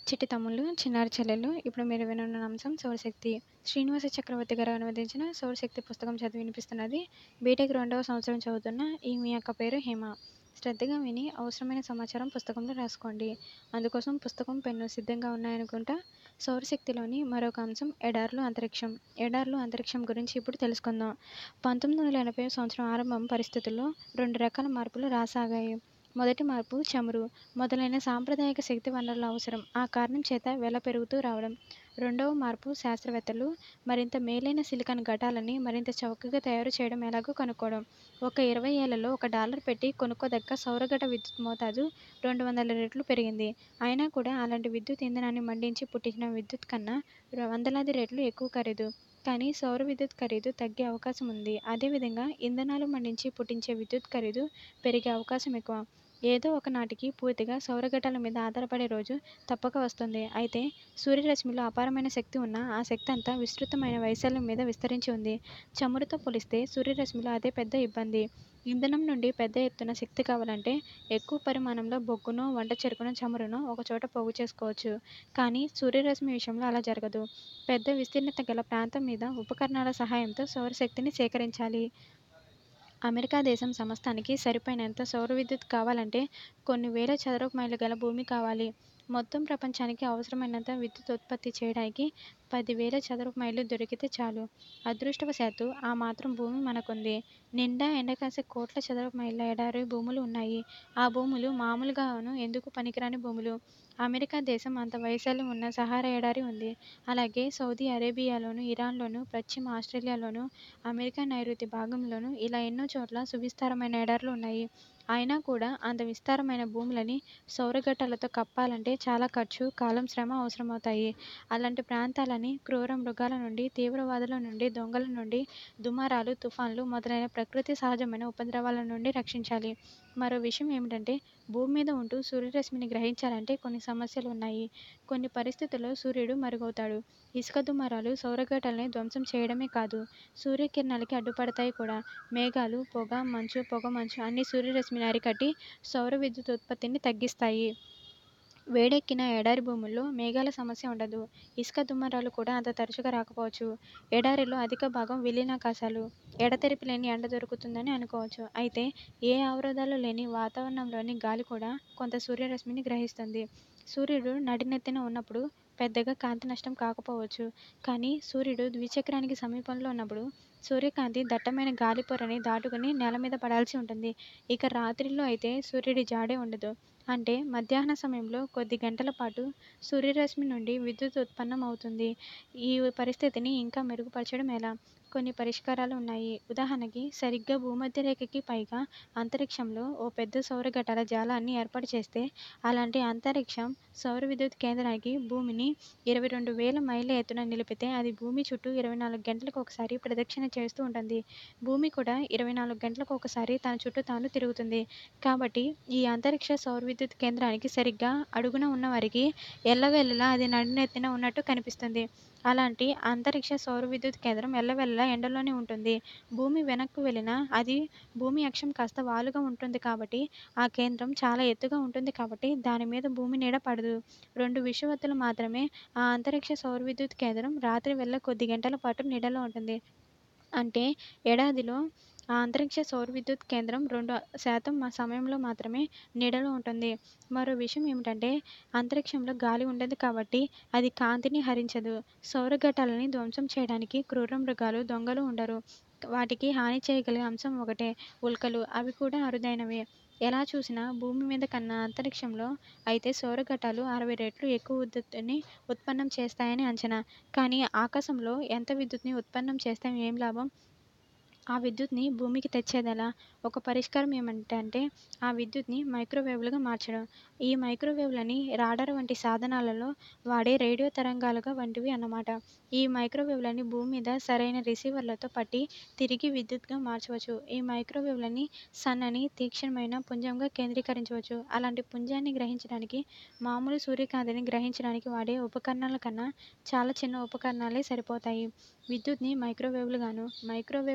చిట్టి తమ్ముళ్ళు, చిన్నారి చెల్లెళ్ళు ఇప్పుడు మీరు విననున్న అంశం సౌరశక్తి. శ్రీనివాస చక్రవర్తి గారు అనువదించిన సౌరశక్తి పుస్తకం చదివి వినిపిస్తున్నది. బీటెక్ 2వ సంవత్సరం చదువుతున్న మీ అక్క పేరు హేమ. శ్రద్ధగా విని అవసరమైన సమాచారం పుస్తకంలో రాసుకోండి. అందుకోసం పుస్తకం, పెన్ను సిద్ధంగా ఉన్నాయనుకుంటా. సౌరశక్తిలోని మరొక అంశం ఎడారులు, అంతరిక్షం. ఎడారులు, అంతరిక్షం గురించి ఇప్పుడు తెలుసుకుందాం. 1980 సంవత్సరం ఆరంభం పరిస్థితుల్లో 2 రకాల మార్పులు రాసాగాయి. మొదటి మార్పు చమురు మొదలైన సాంప్రదాయిక శక్తి వనరుల అవసరం ఆ కారణం చేత వెల పెరుగుతూ రావడం. రెండవ మార్పు శాస్త్రవేత్తలు మరింత మేలైన సిలికాన్ ఘటాలని మరింత చౌకగా తయారు చేయడం ఎలాగో కనుక్కోవడం. ఒక 20 ఏళ్లలో $1 పెట్టి కొనుక్కోదగ్గ సౌరఘట విద్యుత్ మోతాదు 200 రెట్లు పెరిగింది. అయినా కూడా అలాంటి విద్యుత్ ఇంధనాన్ని మండించి పుట్టించిన విద్యుత్ కన్నా వందలాది రెట్లు ఎక్కువ ఖరీదు. కానీ సౌర విద్యుత్ ఖరీదు తగ్గే అవకాశం ఉంది. అదేవిధంగా ఇంధనాలు మండించి పుట్టించే విద్యుత్ ఖరీదు పెరిగే అవకాశం ఎక్కువ. ఏదో ఒక నాటికి పూర్తిగా సౌరఘటాల మీద ఆధారపడే రోజు తప్పక వస్తుంది. అయితే సూర్యరశ్మిలో అపారమైన శక్తి ఉన్నా ఆ శక్తి అంతా విస్తృతమైన వైశాల్యం మీద విస్తరించి ఉంది. చమురుతో పోలిస్తే సూర్యరశ్మిలో అదే పెద్ద ఇబ్బంది. ఇంధనం నుండి పెద్ద ఎత్తున శక్తి కావాలంటే ఎక్కువ పరిమాణంలో బొగ్గునో, వంట చెరుకునో, చమురునో ఒకచోట పోగు చేసుకోవచ్చు. కానీ సూర్యరశ్మి విషయంలో అలా జరగదు. పెద్ద విస్తీర్ణత గల ప్రాంతం మీద ఉపకరణాల సహాయంతో సౌరశక్తిని సేకరించాలి. అమెరికా దేశం సమస్తానికి సరిపోయినంత సౌర విద్యుత్ కావాలంటే కొన్ని వేల చదరపు మైళ్ళు గల భూమి కావాలి. మొత్తం ప్రపంచానికి అవసరమైనంత విద్యుత్ ఉత్పత్తి చేయడానికి 10,000 చదరపు మైళ్ళు దొరికితే చాలు. అదృష్టవశాత్తు ఆ మాత్రం భూమి మనకుంది. నిండా ఎండకాసే కోట్ల చదరపు మైళ్ళ ఎడారి భూములు ఉన్నాయి. ఆ భూములు మామూలుగాను ఎందుకు పనికిరాని భూములు. అమెరికా దేశం అంత వైశాల్యం ఉన్న సహారా ఎడారి ఉంది. అలాగే సౌదీ అరేబియాలోను, ఇరాన్లోను, పశ్చిమ ఆస్ట్రేలియాలోను, అమెరికా నైరుతి భాగంలోను ఇలా ఎన్నో చోట్ల సువిస్తారమైన ఎడారులు ఉన్నాయి. అయినా కూడా అంత విస్తారమైన భూములని సౌరఘటాలతో కప్పాలంటే చాలా ఖర్చు, కాలం, శ్రమ అవసరమవుతాయి. అలాంటి ప్రాంతాలని క్రూర మృగాల నుండి, తీవ్రవాదుల నుండి, దొంగల నుండి, దుమారాలు, తుఫాన్లు మొదలైన ప్రకృతి సహజమైన ఉపద్రవాల నుండి రక్షించాలి. మరో విషయం ఏమిటంటే భూమి మీద ఉంటూ సూర్యరశ్మిని గ్రహించాలంటే కొన్ని సమస్యలు ఉన్నాయి. కొన్ని పరిస్థితుల్లో సూర్యుడు మరుగవుతాడు. ఇసుక దుమారాలు సౌరఘటాలని ధ్వంసం చేయడమే కాదు, సూర్యకిరణాలకి అడ్డుపడతాయి కూడా. మేఘాలు, పొగ, మంచు, పొగమంచు అన్నీ సూర్యరశ్మిని అరికట్టి సౌర విద్యుత్ ఉత్పత్తిని తగ్గిస్తాయి. వేడెక్కిన ఎడారి భూముల్లో మేఘాల సమస్య ఉండదు. ఇసుక దుమారాలు కూడా అంత తరచుగా రాకపోవచ్చు. ఎడారిలో అధిక భాగం విలీనాకాశాలు. ఎడతెరిపి లేని ఎండ దొరుకుతుందని అనుకోవచ్చు. అయితే ఏ అవరోధాలు లేని వాతావరణంలోని గాలి కూడా కొంత సూర్యరశ్మిని గ్రహిస్తుంది. సూర్యుడు నడినెత్తిన ఉన్నప్పుడు పెద్దగా కాంతి నష్టం కాకపోవచ్చు. కానీ సూర్యుడు ద్విచక్రానికి సమీపంలో ఉన్నప్పుడు సూర్యకాంతి దట్టమైన గాలి పొరని దాటుకుని నేల మీద పడాల్సి ఉంటుంది. ఇక రాత్రిలో అయితే సూర్యుడి జాడే ఉండదు. అంటే మధ్యాహ్న సమయంలో కొద్ది గంటల పాటు సూర్యరశ్మి నుండి విద్యుత్ ఉత్పన్నం అవుతుంది. ఈ పరిస్థితిని ఇంకా మెరుగుపరచడం ఎలా? కొన్ని పరిష్కారాలు ఉన్నాయి. ఉదాహరణకి సరిగ్గా భూమధ్యరేఖకి పైగా అంతరిక్షంలో ఓ పెద్ద సౌరఘటాల జాలాన్ని ఏర్పాటు చేస్తే అలాంటి అంతరిక్షం సౌర విద్యుత్ కేంద్రానికి భూమిని 22,000 మైళ్ళ ఎత్తున నిలిపితే అది భూమి చుట్టూ 24 గంటలకు ఒకసారి ప్రదక్షిణ చేస్తూ ఉంటుంది. భూమి కూడా 24 గంటలకు ఒకసారి తన చుట్టూ తాను తిరుగుతుంది. కాబట్టి ఈ అంతరిక్ష సౌర విద్యుత్ కేంద్రానికి సరిగ్గా అడుగున ఉన్నవారికి ఎల్లవేళలా అది నడినెత్తిన ఉన్నట్టు కనిపిస్తుంది. అలాంటి అంతరిక్ష సౌర విద్యుత్ కేంద్రం ఎల్లవేళలా ఎండలోనే ఉంటుంది. భూమి వెనక్కు వెళ్ళినా అది భూమి అక్షం కాస్త వాలుగా ఉంటుంది కాబట్టి ఆ కేంద్రం చాలా ఎత్తుగా ఉంటుంది కాబట్టి దాని మీద భూమి నీడ పడదు. 2 విషువత్తులు మాత్రమే ఆ అంతరిక్ష సౌర విద్యుత్ కేంద్రం రాత్రి వేళ కొద్ది గంటల పాటు నీడలో ఉంటుంది. అంటే ఏడాదిలో ఆ అంతరిక్ష సౌర విద్యుత్ కేంద్రం 2% సమయంలో మాత్రమే నీడలో ఉంటుంది. మరో విషయం ఏమిటంటే అంతరిక్షంలో గాలి ఉండదు కాబట్టి అది కాంతిని హరించదు. సౌరఘటాలని ధ్వంసం చేయడానికి క్రూర మృగాలు, దొంగలు ఉండరు. వాటికి హాని చేయగలిగే అంశం ఒకటే, ఉల్కలు. అవి కూడా అరుదైనవే. ఎలా చూసినా భూమి మీద కన్నా అంతరిక్షంలో అయితే సౌరఘటాలు 60 రెట్లు ఎక్కువ విద్యుత్తుని ఉత్పన్నం చేస్తాయని అంచనా. కానీ ఆకాశంలో ఎంత విద్యుత్ని ఉత్పన్నం చేస్తే ఏం లాభం? ఆ విద్యుత్ని భూమికి తెచ్చేదెలా? ఒక పరిష్కారం ఏమిటంటే ఆ విద్యుత్ని మైక్రోవేవ్లుగా మార్చడం. ఈ మైక్రోవేవ్లని రాడార్ వంటి సాధనాలలో వాడే రేడియో తరంగాలుగా వంటివి అన్నమాట. ఈ మైక్రోవేవ్లని భూమి మీద సరైన రిసీవర్లతో పట్టి తిరిగి విద్యుత్గా మార్చవచ్చు. ఈ మైక్రోవేవ్లని సన్నని, తీక్షణమైన పుంజంగా కేంద్రీకరించవచ్చు. అలాంటి పుంజాన్ని గ్రహించడానికి మామూలు సూర్యకాంతిని గ్రహించడానికి వాడే ఉపకరణాల కన్నా చాలా చిన్న ఉపకరణాలే సరిపోతాయి. విద్యుత్ని మైక్రోవేవ్లుగాను, మైక్రోవేవ్లని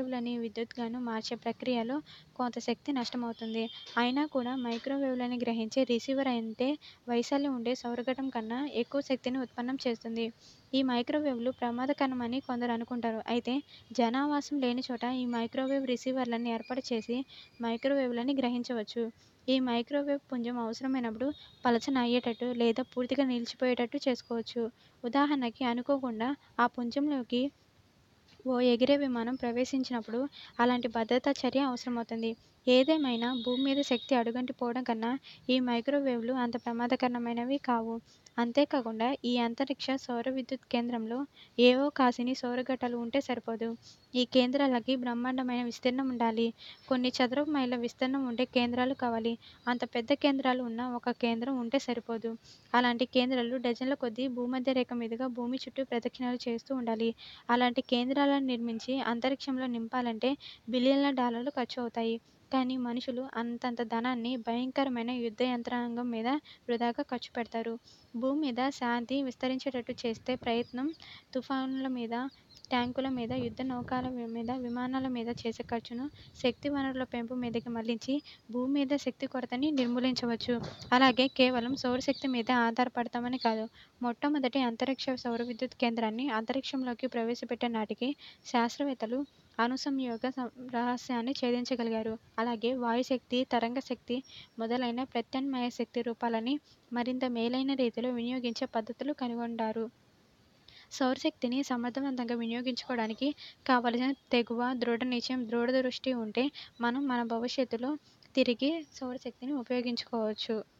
విద్యుత్గాను మార్చే ప్రక్రియలో కొంత శక్తి నష్టమవుతుంది. అయినా కూడా మైక్రోవేవ్‌లని గ్రహించే రిసీవర్ అంటే వైశాల్యం ఉండే సౌరఘటం కన్నా ఎక్కువ శక్తిని ఉత్పన్నం చేస్తుంది. ఈ మైక్రోవేవ్‌లు ప్రమాదకరమని కొందరు అనుకుంటారు. అయితే జనావాసం లేని చోట ఈ మైక్రోవేవ్ రిసీవర్‌లను ఏర్పాటు చేసి మైక్రోవేవ్‌లని గ్రహించవచ్చు. ఈ మైక్రోవేవ్ పుంజం అవసరమైనప్పుడు పలచన అయ్యేటట్టు లేదా పూర్తిగా నిలిచిపోయేటట్టు చేసుకోవచ్చు. ఉదాహరణకి అనుకోకుండా ఆ పుంజంలోకి ఓ ఎగిరే విమానం ప్రవేశించినప్పుడు అలాంటి భద్రతా చర్య అవసరమవుతుంది. ఏదేమైనా భూమి మీద శక్తి అడుగంటిపోవడం కన్నా ఈ మైక్రోవేవ్‌లు అంత ప్రమాదకరమైనవి కావు. అంతేకాకుండా ఈ అంతరిక్ష సౌర విద్యుత్ కేంద్రంలో ఏవో కాసిని సౌరఘటాలు ఉంటే సరిపోదు. ఈ కేంద్రాలకి బ్రహ్మాండమైన విస్తీర్ణం ఉండాలి. కొన్ని చదరపు మైళ్ళ విస్తీర్ణం ఉండే కేంద్రాలు కావాలి. అంత పెద్ద కేంద్రాలు ఉన్న ఒక కేంద్రం ఉంటే సరిపోదు. అలాంటి కేంద్రాలు డజన్ల కొద్దీ భూమధ్య రేఖ మీదుగా భూమి చుట్టూ ప్రదక్షిణాలు చేస్తూ ఉండాలి. అలాంటి కేంద్రాలను నిర్మించి అంతరిక్షంలో నింపాలంటే బిలియన్ల డాలర్లు ఖర్చు అవుతాయి. కానీ మనుషులు అంతంత ధనాన్ని భయంకరమైన యుద్ధ యంత్రాంగం మీద వృధాగా ఖర్చు పెడతారు. భూమి మీద శాంతి విస్తరించేటట్టు చేస్తే ప్రయత్నం తుఫానుల మీద, ట్యాంకుల మీద, యుద్ధ నౌకల మీద, విమానాల మీద చేసే ఖర్చును శక్తి వనరుల పెంపు మీదకి మళ్లించి భూమి మీద శక్తి కొరతని నిర్మూలించవచ్చు. అలాగే కేవలం సౌరశక్తి మీదే ఆధారపడతామని కాదు. మొట్టమొదటి అంతరిక్ష సౌర విద్యుత్ కేంద్రాన్ని అంతరిక్షంలోకి ప్రవేశపెట్టే నాటికి శాస్త్రవేత్తలు అణుసంయోగ రహస్యాన్ని ఛేదించగలిగారు. అలాగే వాయుశక్తి, తరంగ శక్తి మొదలైన ప్రత్యామ్నాయ శక్తి రూపాలని మరింత మేలైన రీతిలో వినియోగించే పద్ధతులు కనుగొంటారు. సౌరశక్తిని సమర్థవంతంగా వినియోగించుకోవడానికి కావలసిన తెగువ, దృఢనిశ్చయం, దూరదృష్టి ఉంటే మనం మన భవిష్యత్తులో తిరిగి సౌరశక్తిని ఉపయోగించుకోవచ్చు.